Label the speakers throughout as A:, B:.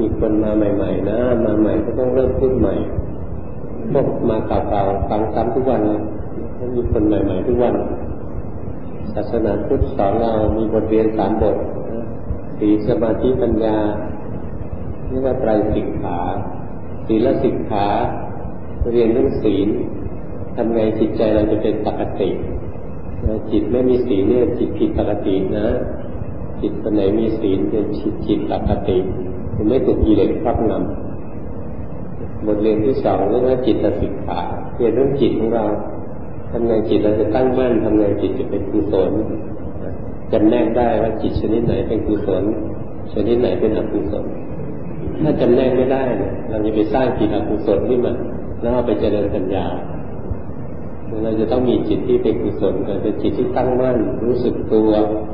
A: มีคนมาใหม่ๆนะมาใหม่ก็ต้องเริ่มพูดใหม่พวกมาเก่าๆฟังซ้ำทุกวันเลยถ้ามีคนใหม่ๆทุกวันศาสนาพุทธสอนเรามีบทเรียน3 บทศีลสมาธิปัญญาเรียกว่าไตรสิกขาศีลสิกขาเรียนเรื่องศีลทำไงจิตใจเราจะเป็นปกติจิตไม่มีศีลเนี่ยจิตผิดปกตินะจิตคนไหนมีศีลเป็นจิตปกติมันไม่ถูกกิเลสครอบงำบทเรียนที่2เรียกว่าจิตสิกขาเรียนเรื่องจิตของเราทำไงจิตเราจะตั้งมั่นทำไงจิตจะเป็นกุศลจำแนกได้ว่าจิตชนิดไหนเป็นกุศลชนิดไหนเป็นอกุศลถ้าจำแนกไม่ได้เราจะไปสร้างจิตอกุศลขึ้นมาแล้วเอาไปเจริญปัญญาเราจะต้องมีจิตที่เป็นกุศลเป็นจิตที่ตั้งมั่นรู้สึกตัว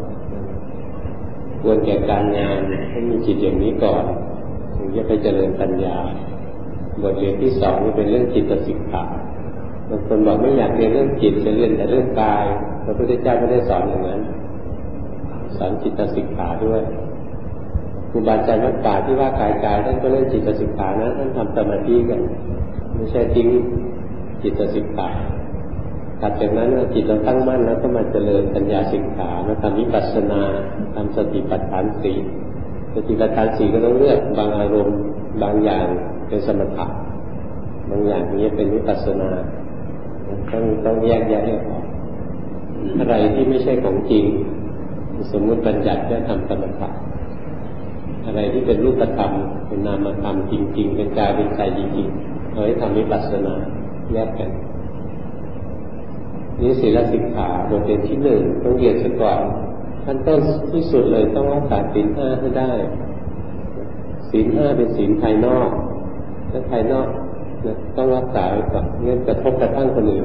A: ควรแก่การงานให้มีจิตอย่างนี้ก่อนถึงจะไปเจริญปัญญาบทเรียนที่2นี่เป็นเรื่องจิตสิกขาบางคนบอกไม่อยากเรียนเรื่องจิตจะเรียนแต่เรื่องกายพระพุทธเจ้าไม่ได้สอนอย่างนั้นสอนจิตสิกขาด้วยครูบาอาจารย์วัดป่าที่ว่ากายท่านก็เล่นจิตสิกขานะท่านทำสมาธิกันไม่ใช่ทิ้งจิตสิกขาถัดจากนั้นจิตเราตั้งมั่นแล้วก็มาเจริญปัญญาสิกขามาทำวิปัสสนาทำสติปัฏฐาน4สติปัฏฐาน4ก็ต้องเลือกบางอารมณ์บางอย่างเป็นสมถะบางอย่างนี้เป็นวิปัสสนาต้องแยกแยะให้ออกอะไรที่ไม่ใช่ของจริงสมมุติบัญญัติจะทำสมถะอะไรที่เป็นรูปธรรมเป็นนามธรรมจริงๆเป็นกายเป็นใจจริงๆเอาไว้ทำวิปัสสนาแยกกันนี่ศีลสิกขาบทเรียนที่1ต้องเรียนซะก่อนขั้นต้นที่สุดเลยต้องรักษาศีล5ให้ได้ศีล5เป็นศีลภายนอกและภายนอกต้องรักษาไว้ก่อนเงื่อนกระทบกระทั่งคนอื่น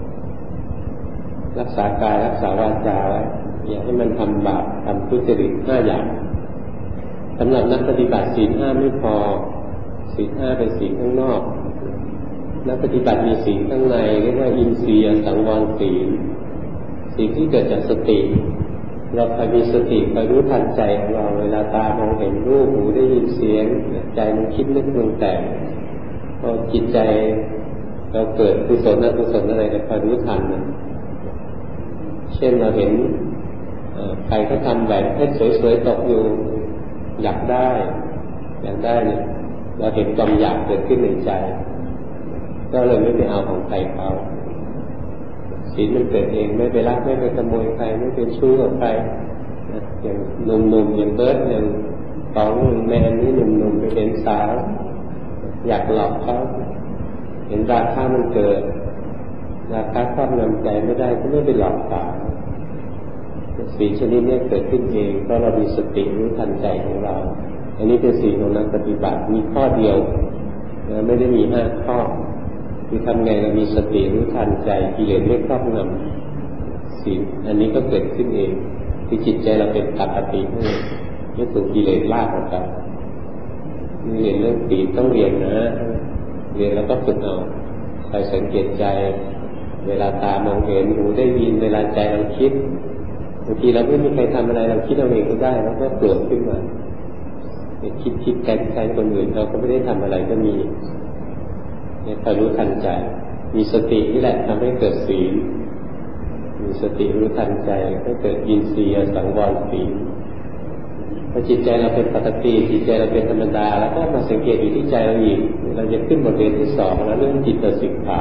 A: รักษากายรักษาวาจาไว้อย่าให้มันทำบาปทำทุจริต5 อย่างสำหรับนักปฏิบัติศีล5ไม่พอศีล5เป็นศีลข้างนอกนักปฏิบัติมีศีลข้างในเรียกว่าอินทรีย์สังวรศีลศีลที่เกิดจากสติเราคอยมีสติคอยรู้ทันใจของเราเวลาตามองเห็นรูปหูได้ยินเสียงใจมันคิดนึกปรุงแต่งพอจิตใจเราเกิดกุศลอกุศลอะไรก็คอยรู้ทันมันเช่นเราเห็นใครก็ทำแหวนเพชรสวยๆตกอยู่อยากได้เนี่ยเราเห็นความอยากเกิดขึ้นในใจก็เลยไม่ไปเอาของใครเขาศีลมันเกิดเองไม่ไปลักไม่ไปขโมยใครไม่เป็นชู้กับใครอย่างหนุ่มๆอย่างเบิร์ดอย่างของแมนนี่หนุ่มๆไปเห็นสาวอยากหลอกเขาเห็นราคามันเกิดราคาครอบงำใจไม่ได้ก็ไม่ไปหลอกสาวศีลชนิดนี้เกิดขึ้นเองเพราะเรามีสติรู้ทันใจของเราอันนี้เป็นศีลของนักปฏิบัติมีข้อเดียวไม่ได้มี5 ข้อคือทำไงเรามีสติรู้ทันใจกิเลสไม่ครอบงำศีลอันนี้ก็เกิดขึ้นเองคือจิตใจเราเป็นปกติไม่ถูกกิเลสลากออกไปนี่เรียนเรื่องศีลต้องเรียนนะเรียนแล้วก็ฝึกเอาคอยสังเกตใจเวลาตามองเห็นหูได้ยินเวลาใจเราคิดบางทีเราไม่มีใครทำอะไรเราคิดเอาเองก็ได้แล้วก็เกิดขึ้นมาคิดแกล้งคนอื่นเราก็ไม่ได้ทำอะไรก็มีคอยรู้ทันใจมีสตินี่แหละทำให้เกิดศีลมีสติรู้ทันใจให้เกิดอินทรีย์สังวรศีลพอจิตใจเราเป็นปกติจิตใจเราเป็นธรรมดาแล้วก็มาสังเกตอยู่ที่ใจเราอีกเราจะขึ้นบทเรียนที่2แล้วเรื่องจิตสิกขา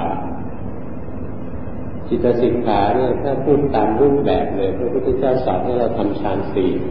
A: จิตสิกขาเนี่ยถ้าพูดตามรูปแบบเลยพระพุทธเจ้าสอนให้เราทำฌาน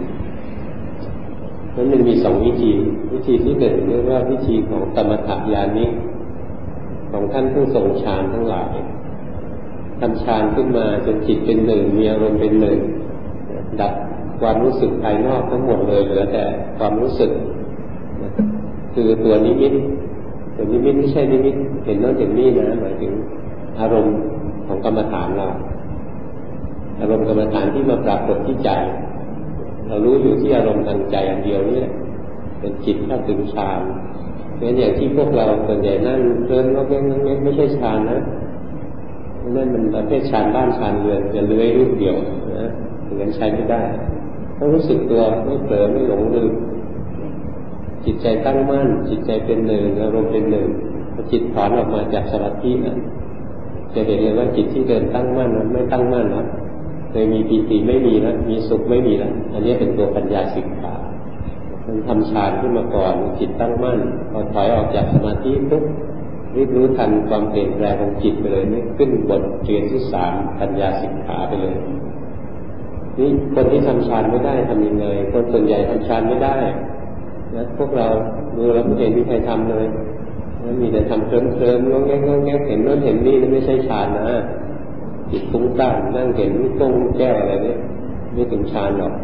A: 4นั้นมันมี2 วิธีที่1เรียกว่าวิธีของสมถญาณิกของท่านผู้ทรงฌานทั้งหลายทำฌานขึ้นมาจนจิตเป็น1มีอารมณ์เป็น1ดับความรู้สึกภายนอกทั้งหมดเลยเหลือแต่ความรู้สึกคือตัวนิมิตไม่ใช่นิมิตเห็นโน่นเห็นนี่นะหมายถึงอารมณ์ของกรรมฐานเราอารมณ์กรรมฐานที่มาปรากฏที่ใจเรารู้อยู่ที่อารมณ์ทางใจอันเดียวนี่เป็นจิตเข้าถึงฌานเพราะอย่างที่พวกเราส่วนใหญ่นั่งเดินก็ไม่ใช่ฌานนะนั่นมันประเภทฌานบ้านฌานเรือนจะเลื้อยรูปเดียวนะถึงนั้นใช้ไม่ได้ต้องรู้สึกตัวไม่เผลอไม่หลงลืมจิตใจตั้งมั่นจิตใจเป็นหนึ่งอารมณ์เป็นหนึ่งพอจิตถอนออกมาจากสมาธินะจะเห็นเลยว่าจิตที่เดินตั้งมั่นนั้นไม่ตั้งมั่นแล้วเคยมีปีติไม่มีแล้วมีสุขไม่มีแล้วอันนี้เป็นตัวปัญญาสิกขามันทำฌานขึ้นมาก่อนจิตตั้งมั่นพอถอยออกจากสมาธิปุ๊บรีบรู้ทันความเปลี่ยนแปลงของจิตไปเลยนี่ขึ้นบทเรียนที่3ปัญญาสิกขาไปเลยนี่คนที่ทำฌานไม่ได้ทำยังไงคนส่วนใหญ่ทำฌานไม่ได้นะพวกเราดูแล้วไม่เห็นมีใครทำเลยมีแต่ทำเคลิ้มๆงงแงเห็นโน้นเห็นนี่นั่นไม่ใช่ฌานนะจิตฟุ้งซ่านนั่งเห็นก้งแก้วอะไรเนี่ยไม่ถึงฌานหรอก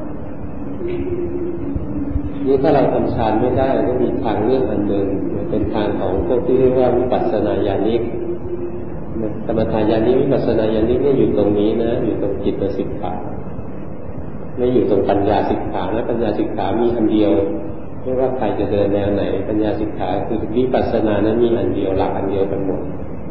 A: นี่ถ้าเราทำฌานไม่ได้ก็มีทางเลือกอันหนึ่งเป็นทางของพวกที่เรียกว่าวิปัสสนาญาณิกสมถญาณิกวิปัสสนาญาณิกเนี่ยอยู่ตรงนี้นะอยู่ตรงจิตสิกขาไม่อยู่ตรงปัญญาสิกขานะปัญญาสิกขามีอันเดียวไม่ว่าใครจะเดินแนวไหนปัญญาสิกขาคือวิปัสสนานั้นมีอันเดียวหลักอันเดียวกันหมด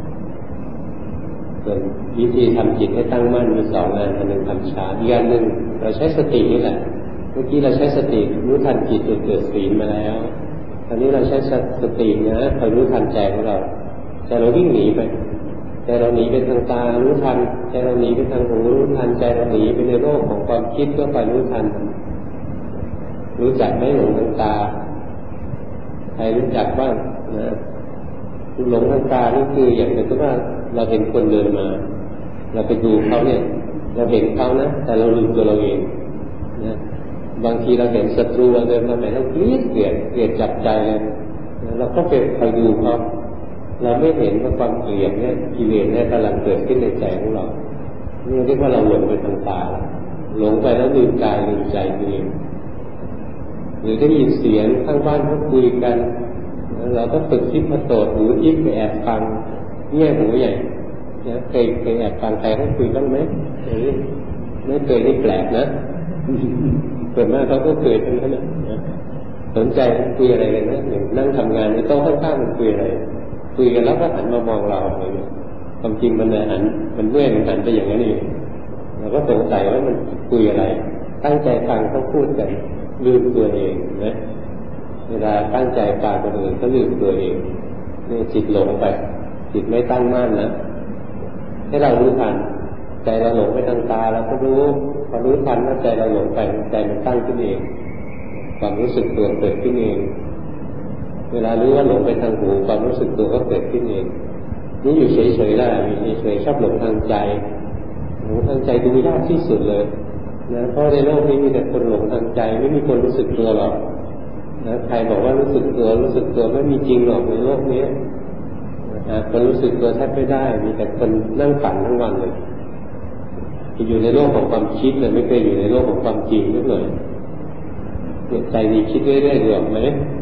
A: ส่วนวิธีทำจิตให้ตั้งมั่นมี2อันอันหนึ่งทำฌานอีกอันหนึ่งเราใช้สตินี่แหละเมื่อกี้เราใช้สติรู้ทันจิตจนเกิดศีลมาแล้วตอนนี้เราใช้สตินะคอยรู้ทันใจของเราใจเราวิ่งหนีไปใจเราหนีไปทางตารู้ทันใจเราหนีไปทางหูรู้ทันใจเราหนีไปในโลกของความคิดก็คอยรู้ทันรู้จักไหมหลงทางตาใครรู้จักบ้างนะหลงทางตานี่คืออย่างเป็นว่าเราเห็นคนเดินมาเราไปดูเขาเนี่ยเราเห็นเขานะแต่เราลืมตัวเราเองนะบางทีเราเห็นศัตรูเราเดินมาไหนเราเกลียดจับใจเลยเราก็ไปคอยดูเขาเราไม่เห็นว่าความเกลียดเนี่ยกิเลสเนี่ยกำลังเกิดขึ้นในใจของเรานี่เรียกว่าเราหลงไปทางตาหลงไปแล้วลืมกายลืมใจตัวเองหรือได้ยินเสียงข้างบ้านเขาคุยกันเราก็ฝึกคิดมาโตดหูยิ้มไปแอบฟังเงี่ยหูใหญ่เคยแอบฟังใครเขาคุยบ้างไหมไม่เคยนี่แปลกนะส่วนมากเขาก็เคยทั้งนั้นนะสนใจคุยอะไรกันนะอย่างนั่งทำงานในโต๊ะข้างๆมันคุยอะไรคุยกันแล้วก็หันมามองเราอะไรอย่างเงี้ยความจริงมันหันมันเมื่อยมันหันไปอย่างนั้นเองเราก็สงสัยว่ามันคุยอะไรตั้งใจฟังเขาพูดกันลืมตัวเองนะเวลาตั้งใจฟังคนอื่นก็ลืมตัวเองนี่จิตหลงไปจิตไม่ตั้งมั่นนะให้เรารู้ทันใจเราหลงไปทางตาเราก็รู้พอรู้ทันว่าใจเราหลงไปใจมันตั้งขึ้นเองความรู้สึกตัวเกิดขึ้นเองเวลารู้ว่าหลงไปทางหูความรู้สึกตัวก็เกิดขึ้นเองนี่อยู่เฉยๆแล้วอยู่เฉยๆชอบหลงทางใจหลงทางใจดูยากที่สุดเลยนะเพราะในโลกนี้มีแต่คนหลงทางใจไม่มีคนรู้สึกตัวหรอกนะใครบอกว่ารู้สึกตัวไม่มีจริงหรอกในโลกนี้คนรู้สึกตัวแทบไม่ได้มีแต่คนนั่งฝันทั้งวันเลยอยู่ในโลกของความคิดเลยไม่เคยอยู่ในโลกของความจริงเลยใจดีคิดเรื่อยๆหรอกไหม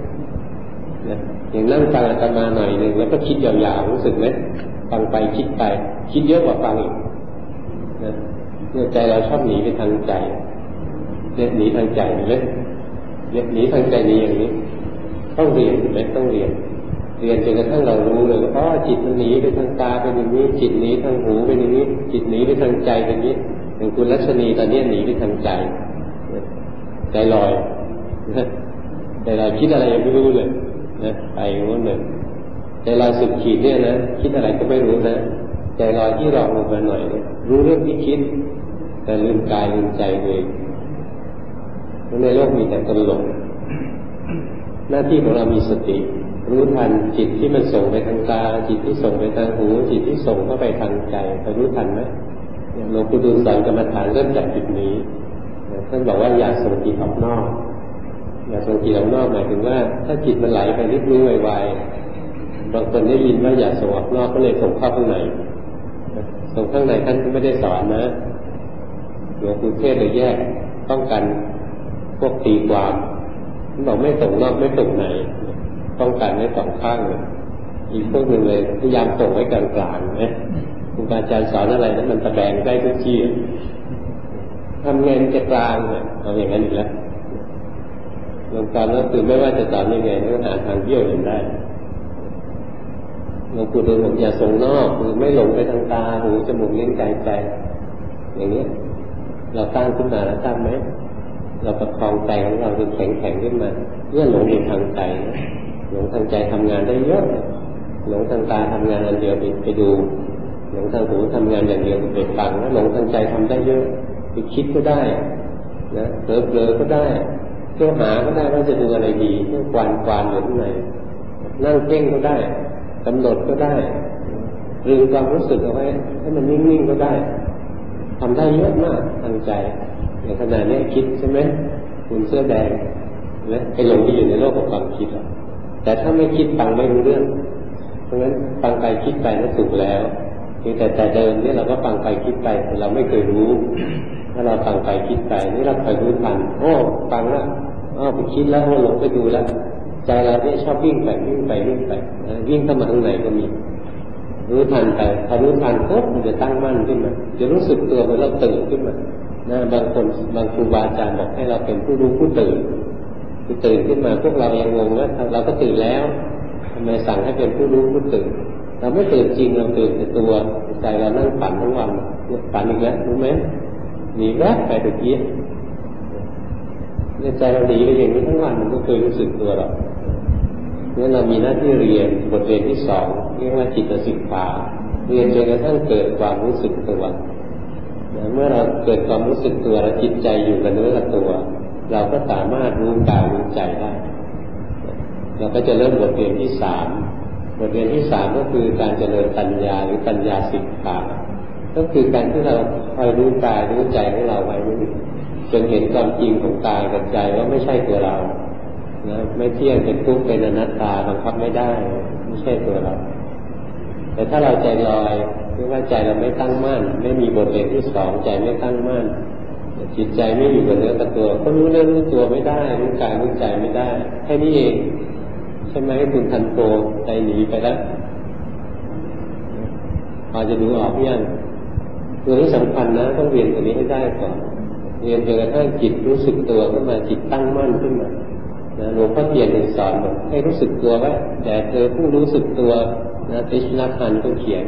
A: อย่างนั่งฟังอาตมาหน่อยหนึ่งแล้วก็คิดยาวๆรู้สึกไหมฟังไปคิดไปคิดเยอะกว่าฟังอีกเนี่ยใจเราชอบหนีไปทางใจเนี่ยหนีทางใจเห็นไหมเนี่ยหนีทางใจนี้อย่างนี้ต้องเรียนเห็นไหมต้องเรียนจนกระทั่งเรารู้เลยว่าจิตมันหนีไปทางตาเป็นอย่างนี้จิตหนีทางหูเป็นอย่างนี้จิตหนีไปทางใจเป็นอย่างนี้อย่างคุณรัชนีตอนนี้หนีไปทางใจใจลอยใจลอยคิดอะไรยังไม่รู้เลยนะไปโน่นเลยใจลอยสุดขีดเนี่ยนะคิดอะไรก็ไม่รู้นะใจลอยที่รองลงมาหน่อยรู้เรื่องที่คิดแต่ลืมกายลืมใจเลยในโลกมีแต่คนหลงหน้าที่ของเรามีสติรู้ทันจิตที่มันส่งไปทางตาจิตที่ส่งไปทางหูจิตที่ส่งเข้าไปทางใจเรารู้ทันไหมหลวงปู่ดูลย์สอนกรรมฐานเริ่มจากจุดนี้ท่านบอกว่าอย่าส่งจิตออกนอกอย่าส่งจิตออกนอกหมายถึงว่าถ้าจิตมันไหลไปนิดนึงไวๆบางคนได้ยินว่าอย่าส่งออกนอกก็เลยส่งเข้าข้างในส่งข้างในท่านไม่ได้สอนนะหลวงปู่เทศเลยแยกป้องกันพวกตีความท่านบอกไม่ส่งนอกไม่ส่งในป้องกันไว้สองข้างเลยอีกพวกหนึ่งเลยพยายามส่งไว้กลางๆนะครูอาจารย์สอนอะไรนั้นมันตะแบงได้ทุกที่ทำไงจะกลางเนี่ยเอาอย่างนั้นอีกแล้วลงการแล้วคือไม่ว่าจะสอนยังไงก็หาทางเบี้ยวเห็นได้หลวงปู่ดูลย์บอกอย่าส่งนอกคือไม่หลงไปทางตาหูจมูกลิ้นกายใจอย่างนี้เราตั้งขึ้นมาแล้วตั้งไหมเราประคองใจของเราจนแข็งขึ้นมาเมื่อหลงอยู่ทางใจนะหลงทางใจทำงานได้เยอะหลงทางตาทำงานอันเดียวไปดูหลงทางหูทำงานอย่างเดียวไปฟังแล้วหลงทางใจทำได้เยอะไปคิดก็ได้นะเผลอก็ได้เที่ยวหาก็ได้ว่าจะดูอะไรดีเที่ยวกวานอยู่ที่ไหนนั่งเพ่งก็ได้กำหนดก็ได้ลืมความรู้สึกเอาไว้ให้มันนิ่งๆก็ได้ทำได้เยอะมากทางใจอย่างขนาดนี้คิดใช่ไหมคุณเสื้อแดงนะไปหลงที่อยู่ในโลกของความคิดแต่ถ้าไม่คิดฟังไม่รู้เรื่องเพราะงั้นฟังไปคิดไปนั้นถูกแล้วแต่เดิมเนี่ยเราก็ฟังไปคิดไปแต่เราไม่เคยรู้ถ้าเราฟังไปคิดไปนี่เราเคยรู้ทันโอ้ฟังแล้วไปคิดแล้วหลงไปดูแล้วใจเราเนี่ยชอบวิ่งไปวิ่งเข้ามาข้างในก็มีรู้ทันไปพอรู้ทันปุ๊บมันจะตั้งมั่นขึ้นมาจะรู้สึกตัวเหมือนเราตื่นขึ้นมานะบางครูบาอาจารย์บอกให้เราเป็นผู้รู้ผู้ตื่นขึ้นมาพวกเรายังงงว่าเราก็ตื่นแล้วทำไมสั่งให้เป็นผู้รู้ผู้ตื่นเราไม่ตื่นจริงเราตื่นแต่ตัวใจเรานั่งฝันทั้งวันฝันอีกแล้วรู้ไหมหนีแวบไปตะกี้ใจเราหนีไปอย่างนี้ทั้งวันมันก็เคยรู้สึกตัวหรอกเมื่อเรามีหน้าที่เรียนบทเรียนที่สองเรียกว่าจิตสิกขาเรียนจนกระทั่งเกิดความรู้สึกตัวเมื่อเราเกิดความรู้สึกตัวแล้วจิตใจอยู่กับเนื้อกับตัวเราก็สามารถรู้กายรู้ใจได้เราก็จะเริ่มบทเรียนที่สามบทเรียนที่สามก็คือการเจริญปัญญาหรือปัญญาสิกขาก็คือการที่เราคอยรู้กายรู้ใจของเราไว้จนเห็นความจริงของกายกับใจว่าไม่ใช่ตัวเรานะไม่เที่ยงเป็นทุกข์เป็นอนัตตาบังคับไม่ได้ไม่ใช่ตัวเราแต่ถ้าเราใจลอยหรือว่าใจเราไม่ตั้งมั่นไม่มีบทเรียนที่สองใจไม่ตั้งมั่นจิตใจไม่อยู่กับเนื้อกับตัวก็รู้เรื่องรู้ตัวไม่ได้รู้กายรู้ใจไม่ได้แค่นี้เองใช่ไหมคุณทันโตใจหนีไปแล้วพอจะดูออกยังตัวนี้สำคัญนะต้องเรียนตัวนี้ให้ได้ก่อนเรียนจนกระทั่งจิตรู้สึกตัวขึ้นมาจิตตั้งมั่นขึ้นมาหลวงพ่อเทียนถึงสอนบอกให้รู้สึกตัวไว้แต่เธอผู้รู้สึกตัวนะติชนะพันธ์ก็เขียน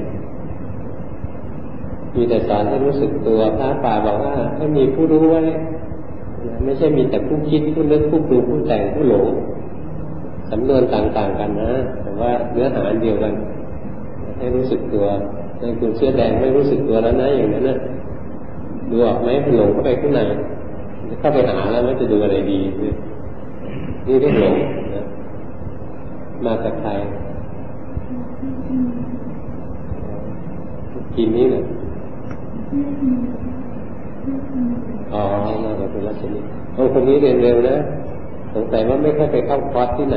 A: มีแต่สอนให้รู้สึกตัวพระป่าบอกว่าให้มีผู้รู้ไว้ไม่ใช่มีแต่ผู้คิดผู้นึกผู้ปรุงผู้แต่งผู้หลงสำนวนต่างๆกันนะแต่ว่าเนื้อหาเดียวกันให้รู้สึกตัวในคุณเสื้อแดงไม่รู้สึกตัวแล้วนะอย่างนั้นนะดูออกไหมหลงเข้าไปข้างในเข้าไปหาแล้วไม่จะดูอะไรดีนี่เรื่องหลงนะมาจากใครทีนี้เนี่ยมาจากคุณรัชนีคนนี้เรียนเร็วนะสงสัยว่าไม่ค่อยไปเข้าคอร์สที่ไหน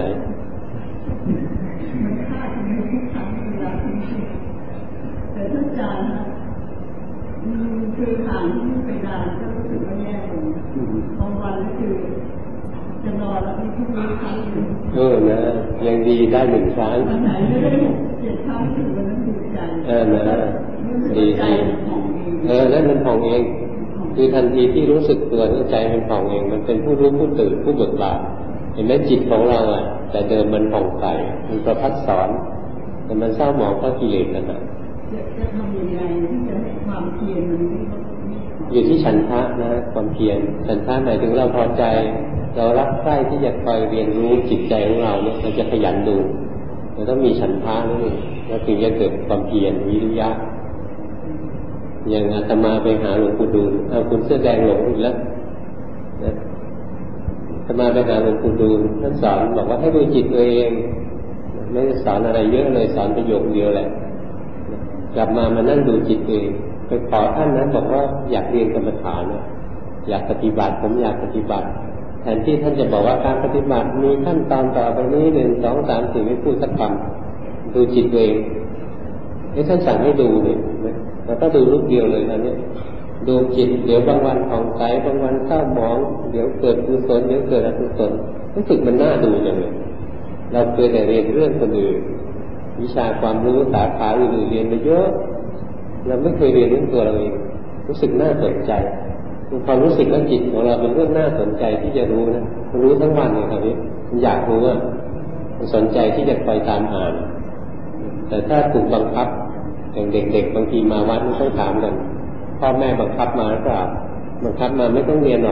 B: แต่ถ้าอาจารย์คือห่างที่ไปนานก็รู้สึกว่าแย่ลงบางวันคือจะนอนแล้วมีทุกมื้อครั้งนึง
A: นะยังดีได้หนึ่งครั้ง
B: วันไหนไม่ได้7 ครั้งถึงวันนั้นดีใจ
A: นะดีนั่นมันผ่องเองคือทันทีที่รู้สึกตัวใจมันผ่องเองมันเป็นผู้รู้ผู้ตื่นผู้เบิกบานเห็นไหมจิตของเราแต่เดิมมันผ่องใสมันประพัดสอนแต่มันเศร้าหมองเพราะกิเลสนั่น
B: จะทำยังไงที่จะให้ความเพียรมัน
A: อยู่ที่ฉันทะนะความเพียรฉันทะหมายถึงเราพอใจเรารักใคร่ที่จะคอยเรียนรู้จิตใจของเราเนี่ยเราจะขยันดูเราต้องมีฉันทะนี่แล้วถึงจะเกิดความเพียรวิริยะอย่างอาตมาไปหาหลวงปู่ดูลคุณเสื้อแดงหลงอีกแล้วนะอาตมาไปหาหลวงปู่ดูลท่านสอนบอกว่าให้ดูจิตตัวเองไม่ได้สอนอะไรเยอะเลยสอนประโยคเดียวแหละกลับมานั่งดูจิตตัวเองไปขอท่านนั้นบอกว่าอยากเรียนกรรมฐานอยากปฏิบัติผมอยากปฏิบัติแทนที่ท่านจะบอกว่าการปฏิบัติมีขั้นตอนต่อไปนี้1 2 3 4ไม่พูดสักคำดูจิตตัวเองท่านสั่งให้ดูเนี่ยเราก็ดูรูปเดียวเลยนะเนี่ยดูจิตเดี๋ยวบางวันผ่องใสบางวันเศร้าหมองเดี๋ยวเกิดกุศลเดี๋ยวเกิดอกุศลรู้สึกมันน่าดูจังเลยเราเคยแต่เรียนเรื่องคนอื่นวิชาความรู้สาขาอื่นเรียนไปเยอะเราไม่เคยเรียนเรื่องตัวเราเองรู้สึกน่าสนใจความรู้สึกว่าจิตของเราเป็นเรื่องน่าสนใจที่จะรู้นะมันรู้ทั้งวันเลยครับนี่มันอยากรู้มันสนใจที่จะคอยตามอ่านแต่ถ้าถูกบังคับอย่างเด็กๆบางทีมาวัดไม่ต้องถามกันพ่อแม่บังคับมาหรือเปล่าบังคับมาไม่ต้องเรียนหรอก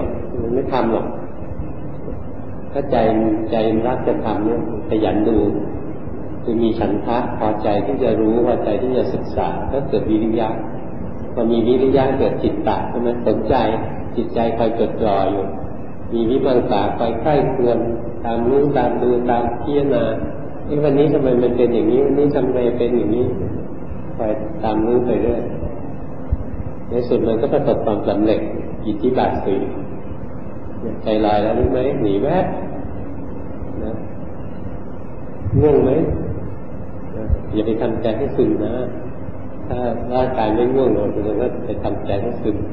A: มันไม่ทำหรอกถ้าใจรักจะทำเนี่ยขยันดูคือมีฉันทะพอใจที่จะรู้พอใจที่จะศึกษาก็เกิดวิริยะพอมีวิริยะเกิดจิตตะใช่ไหมสนใจจิตใจคอยจดจ่ออยู่มีวิมังสาคอยใกล้เคืองตามรู้ตามดูตามพิจารณาวันนี้ทำไมมันเป็นอย่างนี้วันนี้ทำไมเป็นอย่างนี้คอยตามรู้ไปเรื่อยในสุดมันก็ประสบความสำเร็จอิทธิบาทสี่ใจลอยแล้วรู้ไหมหนีแวบนะง่วงไหมอย่าไปทำใจให้ซึมนะถ้าร่างกายไม่ง่วงเราก็ไปทำใจให้ซึม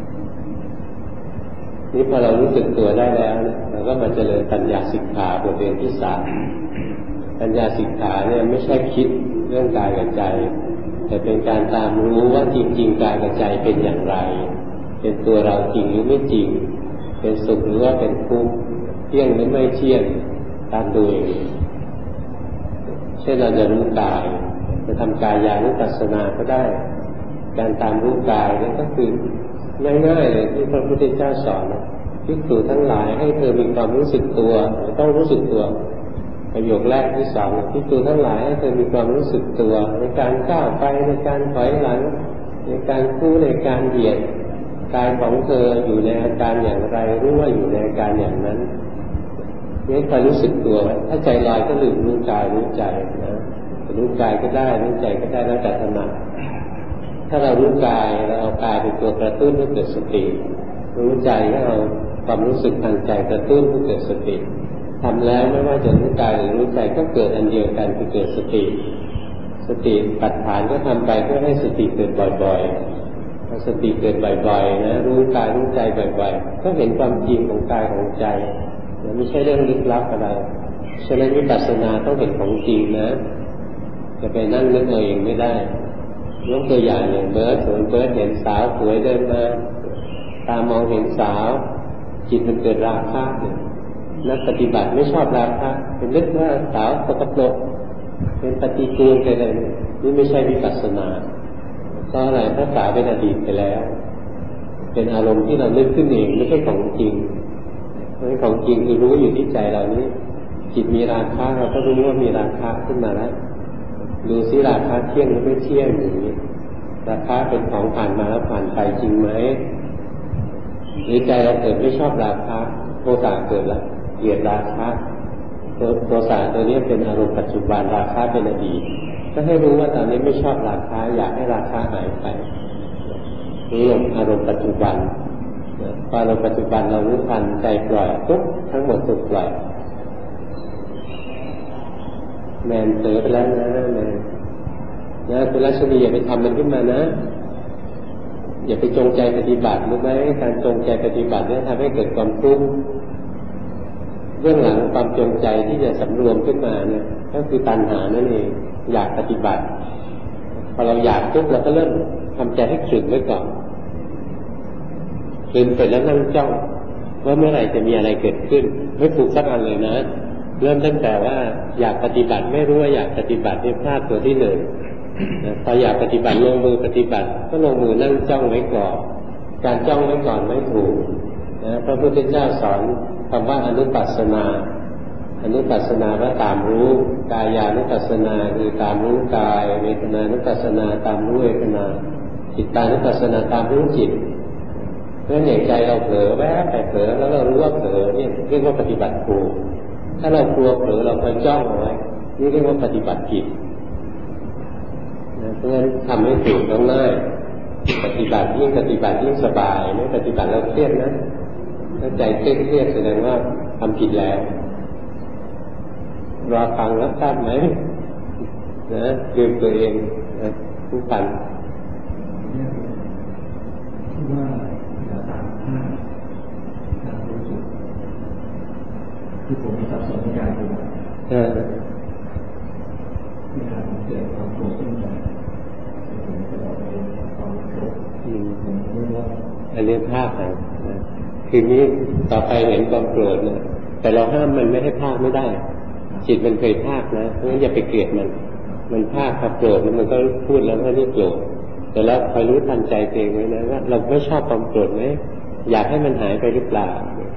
A: นี่พอเรารู้สึกตัวได้แล้วเราก็มาเจริญปัญญาสิกขาบทเรียนที่สามปัญญาสิกขาเนี่ยไม่ใช่คิดเรื่องกายกับใจแต่เป็นการตามรู้ว่าจริงๆกายกับใจเป็นอย่างไรเป็นตัวเราจริงหรือไม่จริงเป็นสุขหรือว่าเป็นทุกข์เที่ยงหรือไม่เที่ยงตามดูเองเช่นเราจะรู้กายจะทำกายานุปัสสนาก็ได้การตามรู้กายนี่ก็คือง่ายๆเลยที่พระพุทธเจ้าสอนภิกษุทั้งหลายให้เธอมีความรู้สึกตัวต้องรู้สึกตัวประโยคแรกที่สองภิกษุทั้งหลายให้เธอมีความรู้สึกตัวในการก้าวไปในการถอยหลังในการคู่ในการเหยียดกายของเธออยู่ในอาการอย่างไรรู้ว่าอยู่ในอาการอย่างนั้นนี่คอยรู้สึกตัวถ้าใจลอยก็ลืมรู้กายรู้ใจนะรู้กายก็ได้รู้ใจก็ได้แล้วแต่ถนัดถ้าเรารู้กายเราเอากายเป็นตัวกระตุ้นให้เกิดสติรู้ใจก็เอาความรู้สึกทางใจกระตุ้นให้เกิดสติทำแล้วไม่ว่าจะรู้กายหรือรู้ใจก็เกิดอันเดียวกันคือเกิดสติปัฏฐานก็ทำไปเพื่อให้สติเกิดบ่อยๆพอสติเกิดบ่อยๆนะรู้กายรู้ใจบ่อยๆก็เห็นความจริงของกายของใจไม่ใช่เรื่องลึกลับอะไรฉะนั้นวิปัสสนาต้องเห็นของจริงนะจะไปนั่งนึกเอาเองไม่ได้ยกตัวอย่างเบิร์ดเห็นสาวสวยเดินมาตามองเห็นสาวจิตมันเกิดราคะนักปฏิบัติไม่ชอบราคะเป็นนึกว่าสาวสกปรกเป็นปฏิกูลไปเลยนี่ไม่ใช่วิปัสสนาเพราะอะไรเพราะสาวเป็นอดีตไปแล้วเป็นอารมณ์ที่เรานึกขึ้นเองไม่ใช่ของจริงเพราะของจริงคือรู้อยู่ที่ใจเรานี้จิตมีราคะเราก็รู้ว่ามีราคะขึ้นมาแล้วดูซิราคะเที่ยงหรือไม่เที่ยงอย่างนี้ราคะเป็นของผ่านมาแล้วผ่านไปจริงไหมหรือใจเราเกิดไม่ชอบราคะโทสะเกิดแล้วเกลียดราคะโทสะตัวนี้เป็นอารมณ์ปัจจุบันราคะเป็นอดีตก็ให้รู้ว่าตอนนี้ไม่ชอบราคะอยากให้ราคะหายไปนี่อารมณ์ปัจจุบันพออารมณ์ปัจจุบันเรารู้ทันใจปล่อยปุ๊บทั้งหมดถูกปล่อยแมนเจอไปแล้วนะแมนนะคุณรัชนีอย่าไปทำมันขึ้นมานะอย่าไปจงใจปฏิบัติรู้ไหมการจงใจปฏิบัติเนี่ยทำให้เกิดความทุกข์เรื่องหลังความจงใจที่จะสำรวมขึ้นมาเนี่ยก็คือตัณหานั่นเองอยากปฏิบัติพอเราอยากปุ๊บเราก็เริ่มทำใจให้ขรึมไว้ก่อนขรึมเสร็จแล้วนั่งจ้องว่าเมื่อไหร่จะมีอะไรเกิดขึ้นไม่ถูกสักอันเลยนะเริ่มตั้งแต่ว่าอยากปฏิบัติไม่รู้ว่าอยากปฏิบัตินี่พลาดตัวที่หนึ่งพออยากปฏิบัติลงมือปฏิบัติก็ลงมือนั่งจ้องไว้ก่อนการจ้องไว้ก่อนไม่ถูกนะพระพุทธเจ้าสอนคำว่าอนุปัสสนาว่าตามรู้กายานุปัสสนาคือตามรู้กายเวทนานุปัสสนาตามรู้เวทนาจิตตานุปัสสนาตามรู้จิตเพราะฉะนั้นอย่างใจเราเผลอแวบไปเผลอแล้วเรารู้ว่าเผลอเนี่ยเรียกว่าปฏิบัติถูกถ้าเรากลัวเผลอเราคอยจ้องเอาไว้นี่เรียกว่าปฏิบัติผิดเพราะฉะนั้นทำให้ถูกต้องง่ายปฏิบัติยิ่งสบายไม่ปฏิบัติแล้วเครียดนะถ้าใจเครียดแสดงว่าทำผิดแล้วรอฟังรับทราบไหมนะลืมตัวเองนะผู้ฟัง
C: ว่าจะตามห้าการรู้สึกที่ผมมีสับสนในการดูเวลาเกิดความโกรธขึ้นมาผมจะบอกเลยความโกรธผมไม่ว่า
A: อันนี้ภาพนะคือนี้ต่อไปเห็นความโกรธนะแต่เราห้ามมันไม่ให้ภาคไม่ได้จิตมันเคยภาคนะเพราะฉะนั้นอย่าไปเกลียดมันภาคกับโกรธแล้วมันก็พูดแล้วไม่ได้โกรธแต่แล้วคอยรู้ทันใจตัวเองไว้นะว่าเราไม่ชอบความโกรธไหมอยากให้มันหายไปหรือเปล่า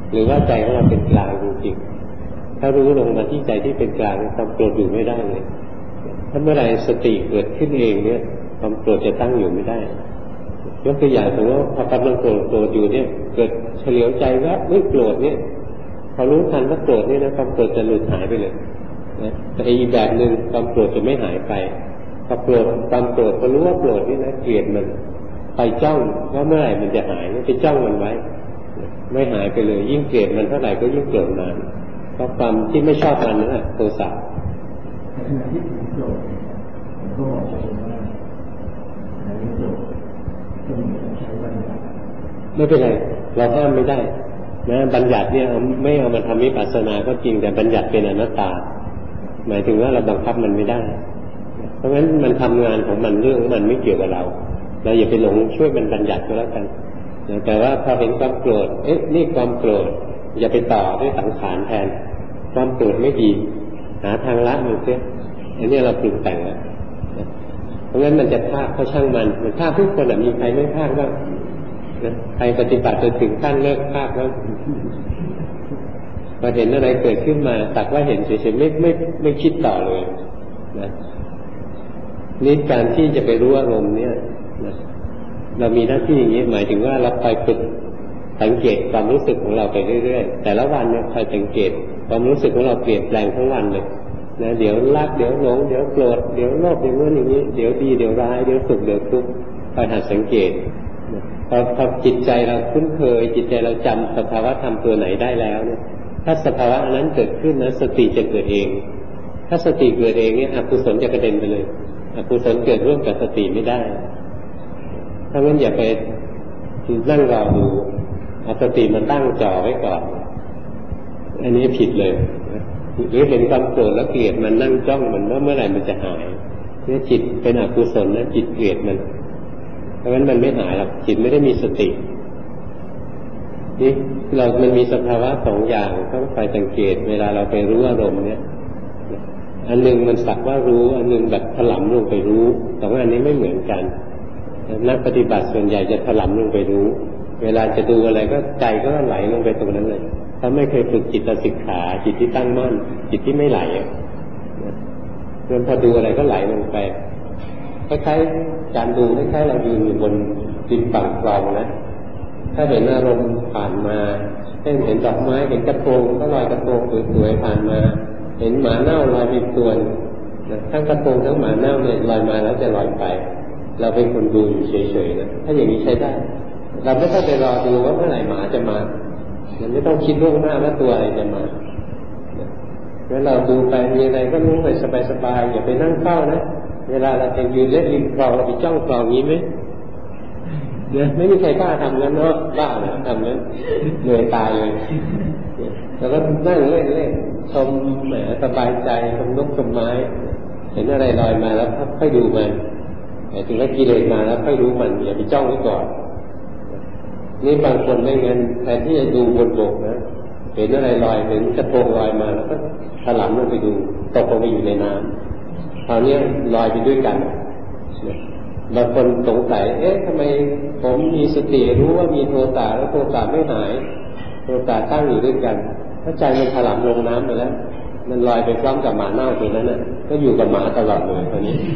A: หรือว่าใจของเราเป็นกลางจริงๆถ้ารู้ลงมาที่ใจที่เป็นกลางความโกรธอยู่ไม่ได้เลยถ้าเมื่อไรสติเกิดขึ้นเองเนี่ยความโกรธจะตั้งอยู่ไม่ได้ยกตัวอย่างสมมติว่าพอกำลังโกรธอยู่เนี่ยเกิดเฉลียวใจว่าไม่โกรธเนี่ยพอรู้ทันว่าโกรธเนี่ยนะความโกรธจะหลุดหายไปเลยนะแต่อีกแบบหนึ่งความโกรธจะไม่หายไปพอโกรธความโกรธพอรู้ว่าโกรธนี่นะเกลียดมันไปจ้องว่าเมื่อไหร่มันจะหายไปจ้องมันไว้ไม่หายไปเลยยิ่งเกลียดมันเท่าไหร่ก็ยิ่งโกรธนานเพราะความที่ไม่ชอบมันนั่นแหละโทสะ
C: ในขณะที่ผมโกรธผมก็บอกตัวเองว่าในเรื่องโกรธก็มีการใช้บัญญัติ
A: ไม่เป็นไรเราห้ามไม่ได้นะบัญญัติเนี่ยไม่เอามาทำวิปัสสนาก็จริงแต่บัญญัติเป็นอนัตตาหมายถึงว่าเราบังคับมันไม่ได้เพราะงั้นมันทำงานของมันเรื่องของมันไม่เกี่ยวกับเราอย่าไปหลงช่วยมันบัญญัติก็แล้วกันแต่ว่าพอเห็นความโกรธนี่ความโกรธอย่าไปต่อด้วยสังขารแทนความโกรธไม่ดีหาทางละมันเสียอันนี้เราปรุงแต่งแล้วเพราะงั้นมันจะพลาดเพราะช่างมันพลาดทุกคนมีใครไม่พลาดบ้างใครปฏิบัติจนถึงขั้นเลิกพลาดแล้วพอเห็นอะไรเกิดขึ้นมาสักว่าเห็นเฉยๆไม่คิดต่อเลยนะนี่การที่จะไปรู้อารมณ์เนี่ยนะเรามีหน้าที่อย่างนี้หมายถึงว่าเราคอยฝึกสังเกตความรู้สึกของเราไปเรื่อยๆแต่ละวันเนี่ยคอยสังเกตความรู้สึกของเราเปลี่ยนแปลงทั้งวันเลยนะเดี๋ยวรักเดี๋ยวหลงเดี๋ยวโกรธเดี๋ยวโลภเดี๋ยวอย่างนี้เดี๋ยวดีเดี๋ยวร้ายเดี๋ยวสุขเดี๋ยวทุกข์คอยหัดสังเกตพอจิตใจเราคุ้นเคยจิตใจเราจำสภาวะธรรมตัวไหนได้แล้วเนี่ยถ้าสภาวะนั้นเกิดขึ้นนะสติจะเกิดเองถ้าสติเกิดเองเนี่ยอกุศลจะกระเด็นไปเลยอกุศลเกิดร่วมกับสติไม่ได้ถ้างั้นอย่าไปนั่งรอดูเอาสติมันตั้งจ่อไว้ก่อนอันนี้ผิดเลยหรือเห็นความโกรธแล้วเกลียดมันนั่งจ้องมันว่าเมื่อไหร่มันจะหายเนี่ยจิตเป็นอกุศลนะจิตเกลียดมันเพราะงั้นมันไม่หายหรอกจิตไม่ได้มีสตินี่มันมีสภาวะสองอย่างต้องคอยสังเกตเวลาเราไปรู้อารมณ์เนี่ยอันนึงมันสักว่ารู้อันนึงแบบถลำลงไปรู้สองอันนี้ไม่เหมือนกันนักปฏิบัติส่วนใหญ่จะถลำลงไปรู้เวลาจะดูอะไรก็ใจก็ไหลลงไปตรงนั้นเลยถ้าไม่เคยฝึกจิตสิกขาจิตที่ตั้งมั่นจิตที่ไม่ไหลจนพอดูอะไรก็ไหลลงไปคล้ายๆการดูคล้ายๆเรายืนอยู่บนดินฝั่งคลองนะถ้าเห็นอารมณ์ผ่านมาเห็นดอกไม้เห็นกระโปรงก็ลอยกระโปรงสวยๆผ่านมาเห็นหมาเน่าลอยเป็นตัวทั้งกระโปรงทั้งหมาเน่าเนี่ยลอยมาแล้วจะลอยไปเราเป็นคนดูอยู่เฉยๆนะถ้าอย่างนี้ใช้ได้เราไม่ต้องไปรอดูว่าเมื่อไหร่หมาจะมาเราไม่ต้องคิดล่วงหน้าว่าตัวอะไรจะมาแล้วเราดูไปมีอะไรก็รู้ไปสบายๆอย่าไปนั่งเฝ้านะเวลาเราจะยืนเล่นริมคลองเราไปจ้องคลองนี้ไหมเนี่ยไม่มีใครกล้าทำนั้นเนาะบ้าเนี่ยทำนั้นเหนื่อยตายเลยแล้วก็นั่งเล่นชมแหมสบายใจชมนกชมไม้เห็นอะไรลอยมาแล้วค่อยดูมันแต่ถึงแล้วกิเลสมาแล้วค่อยรู้มันอย่าไปจ้องไว้ก่อนนี่บางคนไม่งั้นแทนที่จะดูบนบกนะเห็นอะไรลอยเห็นกระโปรงลอยมาแล้วก็ถลำลงไปดูตกลงไปอยู่ในน้ำคราวนี้ลอยไปด้วยกันบางคนสงสัยทำไมผมมีสติรู้ว่ามีโทสะแล้วโทสะไม่หายโทสะตั้งอยู่ด้วยกันถ้าใจมันถลำลงน้ำไปแล้วมันลอยไปพร้อมกับหมาเน่าตัวนั้นน่ะก็อยู่กับหมาตลอดเลยตอนนี้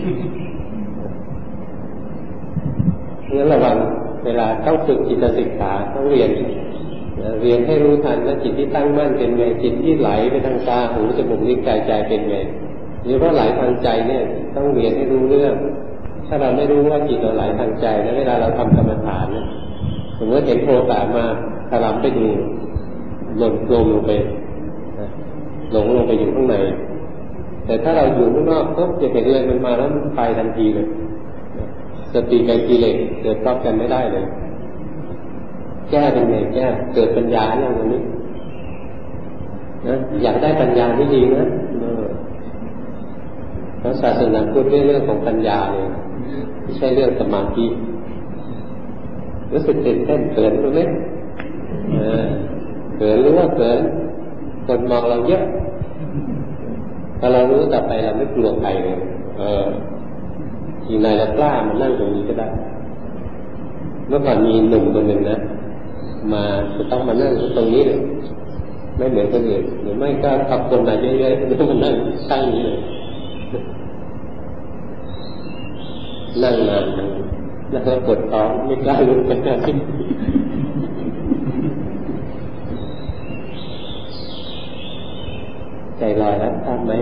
A: งั้นระวังเวลาต้องฝึกจิตสิกขาต้องเรียนให้รู้ทันว่าจิตที่ตั้งมั่นเป็นไงจิตที่ไหลไปทางตาหูจมูกลิ้นกายใจเป็นไงหรือว่าไหลทางใจเนี่ยต้องเรียนให้รู้เรื่องถ้าเราไม่รู้ว่าจิตเราไหลทางใจแล้วเวลาเราทำกรรมฐานเนี่ยสมมติเห็นโทสะมาถลำไปดูหล่นลงไปหลงลงไปอยู่ข้างในแต่ถ้าเราอยู่ข้างนอกปุ๊บจะเห็นเลยมันมาแล้วมันไปทันทีเลยสติกับกิเลสเกิดพร้อมกันไม่ได้เลยแก้เป็นไงแก้เกิดปัญญาอย่างนี้นะอยากได้ปัญญาที่ดีนะเพราะศาสนาพูดเรื่องของปัญญาเลยไม่ใช่เรื่องสมาธิรู้สึกตื่นเต้นเขินรู้ไหมเขินรู้ว่าเขินคนมองเราเยอะถ้าเรารู้ต่อไปเราไม่กลัวใครเลยทีไหนเรากล้ามันนั่งตรงนี้ก็ได้เมื่อก่อนมีหนุ่มคนหนึ่งนะมาจะต้องมานั่งตรงนี้เลยไม่เหมือนคนอื่นหรือไม่ก็ขับคนมาเยอะๆแล้วมานั่งตั้งนี้เลยนั่งนานแล้วก็ปวดท้องไม่กล้าลุกไปนั่งใจลอยแล้วทราบไหม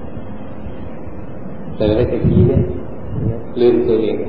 A: เจอไปตะกี้เนี่ยลืมตัวเอง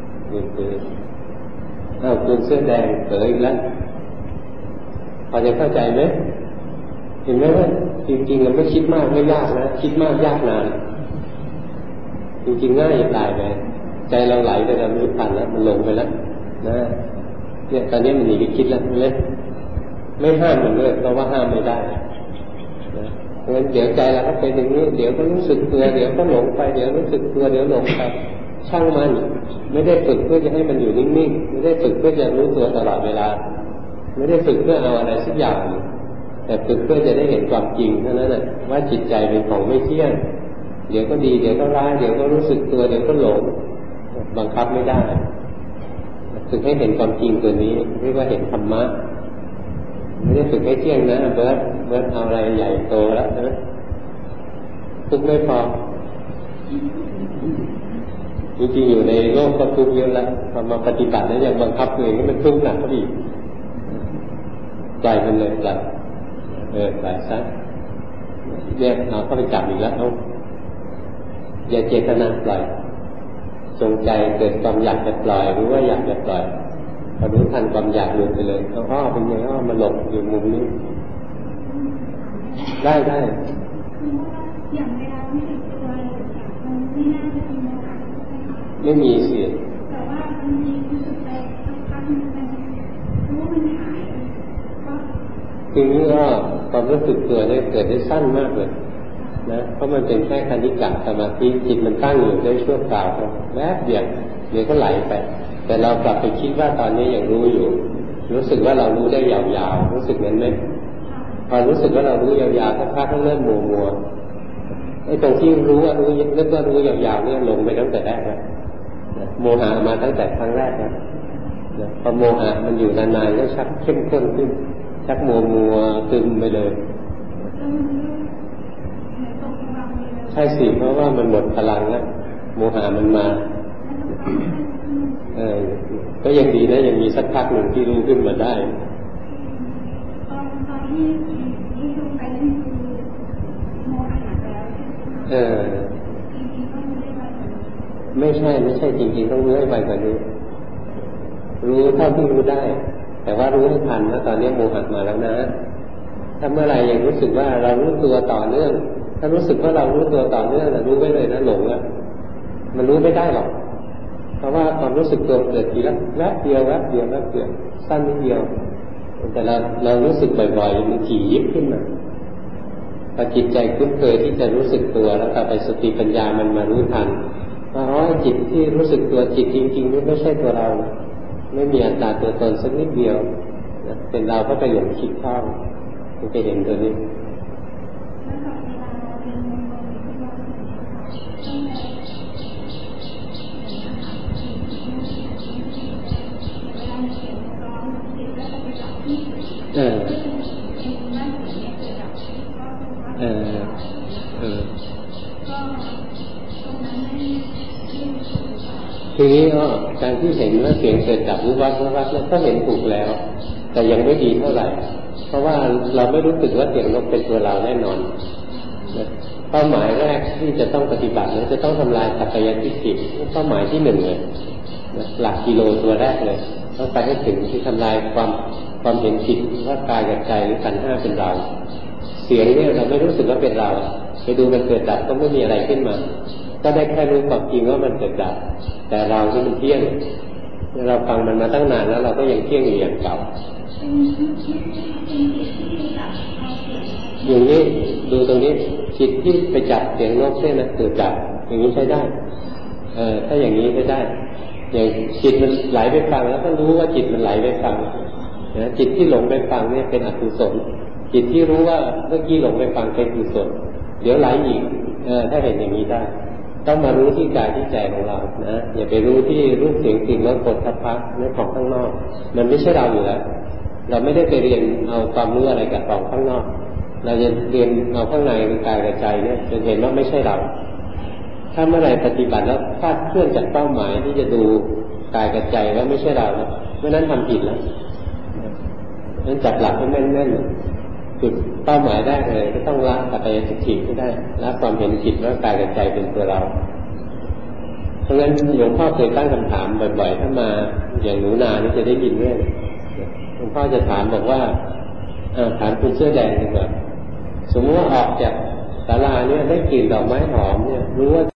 A: คุณเสื้อแดงเผยอีกแล้วพอจะเข้าใจไหมเห็นไหมว่าจริงๆเราไม่คิดมากไม่ยากนะคิดมากยากนานจริงๆง่ายจะตายไปใจเราไหลไปเรารู้ทันแล้วมันลงไปแล้วนะเนี่ยตอนนี้มันหนีไปคิดแล้วใช่ไหมไม่ห้ามมันเลยเพราะว่าห้ามไม่ได้นะงั้นเดี๋ยวใจเราก็เป็นอย่างนี้เดี๋ยวก็รู้สึกตัวเดี๋ยวก็หลงไปเดี๋ยวรู้สึกตัวเดี๋ยวหลงไปช่างมันไม่ได้ฝึกเพื่อจะให้มันอยู่นิ่งๆไม่ได้ฝึกเพื่อจะรู้ตัวตลอดเวลาไม่ได้ฝึกเพื่อเอาอะไรสักอย่างแต่ฝึกเพื่อจะได้เห็นความจริงเท่านั้นแหละว่าจิตใจเป็นของไม่เที่ยงเดี๋ยวก็ดีเดี๋ยวก็ร้ายเดี๋ยวก็รู้สึกตัวเดี๋ยวก็หลงบังคับไม่ได้ฝึกให้เห็นความจริงตัวนี้เรียกว่าเห็นธรรมะไม่ได้ฝึกให้เที่ยงนะเบิร์ดเอาอะไรใหญ่โตแล้วนะทุกข์ไม่พอจริงๆอยู่ในโลกก็ทุกข์เยอะแล้วพอมาปฏิบัติแล้วยังบังคับตัวเองให้มันทุกข์หนักก็ดีปล่อยมันเลยปล่อยปล่อยซะเนี่ยเอาเข้าไปจับอีกแล้วอย่าเจตนาปล่อยจงใจเกิดความอยากจะปล่อยหรือว่าอยากจะปล่อยพอรู้ทันความอยากหลุดไปเลยเป็นไงมาหลบอยู่มุมนี้ได้
D: อย่างเวลาที่ติดตัวมันไม่น่าจะมีโมหะ
A: ไม่มีสิ
D: แต่ว่ามันมีรู้สึกใจสักพักมันรู้มันหายก็
A: ทีนี้ก็ความรู้สึกตัวเนี่ยเกิดได้สั้นมากเลยนะเพราะมันเป็นแค่คณิกะสมาธิจิตมันตั้งอยู่ได้ชั่วคราวแวบเดียวก็ไหลไปแต่เรากลับไปคิดว่าตอนนี้ยังรู้อยู่รู้สึกว่าเรารู้ได้ยาวๆรู้สึกงั้นไหมพอรู้สึกว่าเรารู้ยาวๆสักพักก็เริ่มมัวไอ้ตรงที่รู้ว่ารู้นึกว่ารู้ยาวๆเนี่ยลงไปตั้งแต่แรกแล้วโมหะมาตั้งแต่ครั้งแรกแล้วพอโมหะมันอยู่นานๆก็ชักเข้มข้นขึ้นชักมัวตึมไปเลยใช่สิเพราะว่ามันหมดพลังแล้วโมหะมันมาก็ยังดีนะยังมีสักพักหนึ่งที่รู้ขึ้นมาได้ไม่ใช่จริงๆต้องรู้ให้ไวกว่านี้รู้เท่าที่รู้ได้แต่ว่ารู้ให้ทันว่าตอนนี้โมหะมาแล้วนะถ้าเมื่อไหร่ยังรู้สึกว่าเรารู้ตัวต่อเนื่องถ้ารู้สึกว่าเรารู้ตัวต่อเนื่องนะรู้ไว้เลยนะหลงอ่ะมันรู้ไม่ได้หรอกเพราะว่าความรู้สึกตัวเกิดทีละแวบเดียวสั้นนิดเดียวแต่เรารู้สึกบ่อยๆมันถี่ยิบขึ้นมาพอจิตใจคุ้นเคยที่จะรู้สึกตัวแล้วต่อไปสติปัญญามันมารู้ทันว่าจิตที่รู้สึกตัวจิตจริงๆนี่ไม่ใช่ตัวเราไม่มีอัตตาตัวตนสักนิดเดียวเป็นเราก็ไปหลงคิดเข้ามันจะเห็นตัวนี้ทีนี้การที่เห็นว่าเสียงเกิดจากวิวัฒน์นั้นก็เห็นถูกแล้วแต่ยังไม่ดีเท่าไหร่เพราะว่าเราไม่รู้สึกว่าเสียงนกเป็นตัวเราแน่นอนเป้าหมายแรกที่จะต้องปฏิบัตินั้นจะต้องทำลายสักกายทิฏฐิเป้าหมายที่หนึ่งเลยหลักกิโลตัวแรกเลยต้องไปให้ถึงที่ทำลายความเห็นผิดว่ากายกับใจหรือขันธ์ห้าเป็นเราเสียงเนี่ยเราไม่รู้สึกว่าเป็นเราไปดูมันเกิดดับก็ไม่มีอะไรขึ้นมาก็ได้แค่รู้ความจริงว่ามันเกิดดับแต่เราที่มันเที่ยงเราฟังมันมาตั้งนานแล้วเราก็ยังเที่ยงอยู่อย่างเก่าอย่างนี้ดูตรงนี้จิตที่ไปจับเสียงนกเนี่ยนะเกิดดับอย่างนี้ใช้ได้ถ้าอย่างนี้ใช้ได้อย่างจิตมันไหลไปฟังแล้วก็รู้ว่าจิตมันไหลไปฟังนะจิตที่หลงไปฟังเนี่ยเป็นอกุศลจิตที่รู้ว่าเมื่อกี้หลงไปฟังเป็นกุศลเดี๋ยวไหลอีกถ้าเห็นอย่างนี้ได้ต้องมารู้ที่กายที่ใจของเรานะอย่าไปรู้ที่รูปเสียงกลิ่นรสผลทัพพะนั่นของข้างนอกมันไม่ใช่เราอยู่แล้วเราไม่ได้ไปเรียนเอาความรู้อะไรกับของข้างนอกเราจะเรียนเอาข้างในกายกับใจเนี่ยจะเห็นว่าไม่ใช่เราถ้าเมื่อไหร่ปฏิบัติแล้วพลาดเคลื่อนจากเป้าหมายที่จะดูกายกับใจว่าไม่ใช่เราแล้วเมื่อนั้นทำผิดแล้วนั้นจับหลักให้แน่นๆจุดเป้าหมายได้เลยก็ต้องละสักกายทิฏฐิให้ได้ละความเห็นผิดว่ากายกับใจเป็นตัวเราเพราะงั้นหลวงพ่อเคยตั้งคำถามบ่อยๆถ้ามาอย่างหนูนานี่จะได้ยินเรื่องหลวงพ่อจะถามบอกว่าถามคุณเสื้อแดงดีกว่าสมมติว่าออกจากศาลาเนี่ยได้กลิ่นดอกไม้หอมเนี่ยรู้ว่า